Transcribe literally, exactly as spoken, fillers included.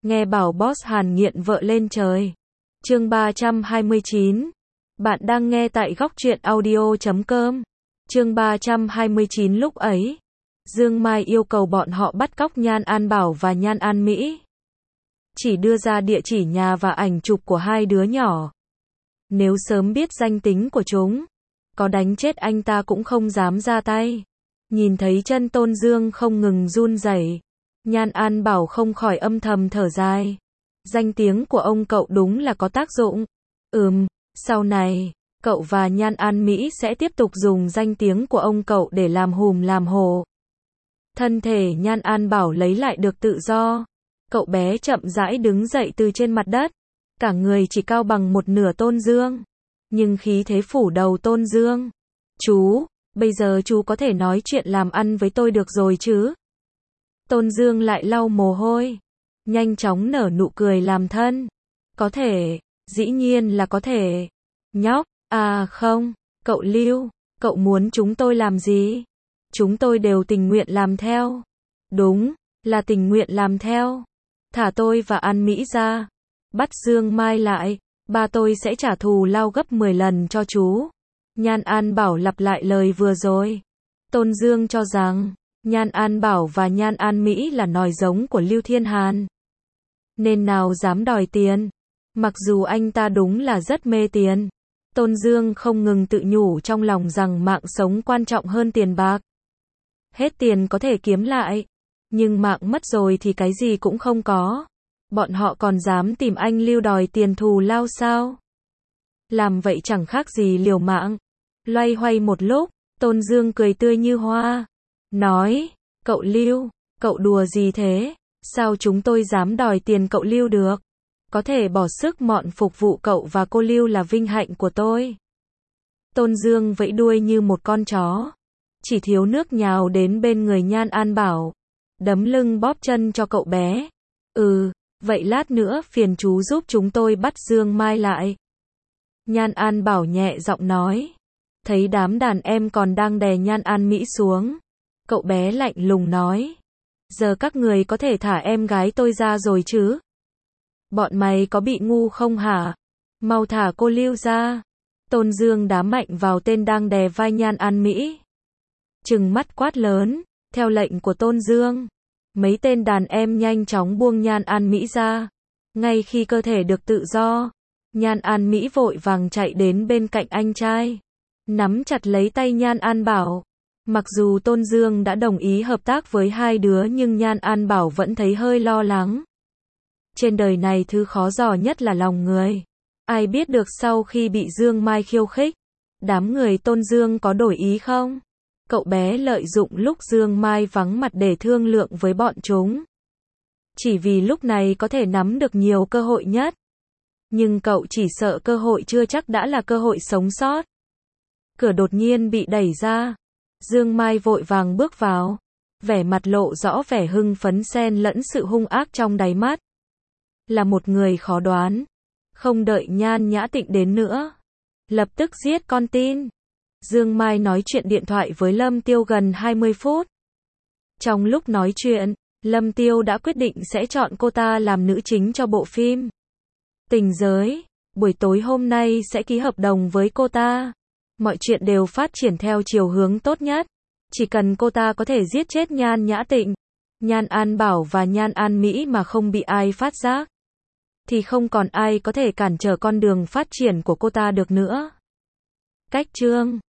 Nghe bảo boss Hàn nghiện vợ lên trời. Chương ba trăm hai mươi chín. Bạn đang nghe tại góc truyện audio chấm com. Chương ba trăm hai mươi chín. Lúc ấy, Dương Mai yêu cầu bọn họ bắt cóc Nhan An Bảo và Nhan An Mỹ. Chỉ đưa ra địa chỉ nhà và ảnh chụp của hai đứa nhỏ. Nếu sớm biết danh tính của chúng, có đánh chết anh ta cũng không dám ra tay. Nhìn thấy chân Tôn Dương không ngừng run rẩy, Nhan An Bảo không khỏi âm thầm thở dài. Danh tiếng của ông cậu đúng là có tác dụng. Ừm, sau này, cậu và Nhan An Mỹ sẽ tiếp tục dùng danh tiếng của ông cậu để làm hùm làm hồ. Thân thể Nhan An Bảo lấy lại được tự do. Cậu bé chậm rãi đứng dậy từ trên mặt đất. Cả người chỉ cao bằng một nửa Tôn Dương. Nhưng khí thế phủ đầu Tôn Dương. Chú, bây giờ chú có thể nói chuyện làm ăn với tôi được rồi chứ? Tôn Dương lại lau mồ hôi. Nhanh chóng nở nụ cười làm thân. Có thể, dĩ nhiên là có thể. Nhóc, à không, cậu Lưu, cậu muốn chúng tôi làm gì? Chúng tôi đều tình nguyện làm theo. Đúng, là tình nguyện làm theo. Thả tôi và An Mỹ ra. Bắt Dương Mai lại, ba tôi sẽ trả thù lao gấp mười lần cho chú. Nhan An Bảo lặp lại lời vừa rồi. Tôn Dương cho rằng, Nhan An Bảo và Nhan An Mỹ là nòi giống của Lưu Thiên Hàn. Nên nào dám đòi tiền. Mặc dù anh ta đúng là rất mê tiền. Tôn Dương không ngừng tự nhủ trong lòng rằng mạng sống quan trọng hơn tiền bạc. Hết tiền có thể kiếm lại. Nhưng mạng mất rồi thì cái gì cũng không có. Bọn họ còn dám tìm anh Lưu đòi tiền thù lao sao? Làm vậy chẳng khác gì liều mạng. Loay hoay một lúc, Tôn Dương cười tươi như hoa. Nói, cậu Lưu, cậu đùa gì thế? Sao chúng tôi dám đòi tiền cậu Lưu được? Có thể bỏ sức mọn phục vụ cậu và cô Lưu là vinh hạnh của tôi. Tôn Dương vẫy đuôi như một con chó. Chỉ thiếu nước nhào đến bên người Nhan An Bảo. Đấm lưng bóp chân cho cậu bé. Ừ, vậy lát nữa phiền chú giúp chúng tôi bắt Dương Mai lại. Nhan An Bảo nhẹ giọng nói. Thấy đám đàn em còn đang đè Nhan An Mỹ xuống. Cậu bé lạnh lùng nói. Giờ các người có thể thả em gái tôi ra rồi chứ? Bọn mày có bị ngu không hả? Mau thả cô Lưu ra. Tôn Dương đá mạnh vào tên đang đè vai Nhan An Mỹ. Trừng mắt quát lớn. Theo lệnh của Tôn Dương, mấy tên đàn em nhanh chóng buông Nhan An Mỹ ra. Ngay khi cơ thể được tự do, Nhan An Mỹ vội vàng chạy đến bên cạnh anh trai. Nắm chặt lấy tay Nhan An Bảo. Mặc dù Tôn Dương đã đồng ý hợp tác với hai đứa nhưng Nhan An Bảo vẫn thấy hơi lo lắng. Trên đời này thứ khó dò nhất là lòng người. Ai biết được sau khi bị Dương Mai khiêu khích, đám người Tôn Dương có đổi ý không? Cậu bé lợi dụng lúc Dương Mai vắng mặt để thương lượng với bọn chúng. Chỉ vì lúc này có thể nắm được nhiều cơ hội nhất. Nhưng cậu chỉ sợ cơ hội chưa chắc đã là cơ hội sống sót. Cửa đột nhiên bị đẩy ra. Dương Mai vội vàng bước vào. Vẻ mặt lộ rõ vẻ hưng phấn xen lẫn sự hung ác trong đáy mắt. Là một người khó đoán. Không đợi Nhan Nhã Tịnh đến nữa. Lập tức giết con tin. Dương Mai nói chuyện điện thoại với Lâm Tiêu gần hai mươi phút. Trong lúc nói chuyện, Lâm Tiêu đã quyết định sẽ chọn cô ta làm nữ chính cho bộ phim Tình Giới. Buổi tối hôm nay sẽ ký hợp đồng với cô ta. Mọi chuyện đều phát triển theo chiều hướng tốt nhất. Chỉ cần cô ta có thể giết chết Nhan Nhã Tịnh, Nhan An Bảo và Nhan An Mỹ mà không bị ai phát giác, thì không còn ai có thể cản trở con đường phát triển của cô ta được nữa. Cách chương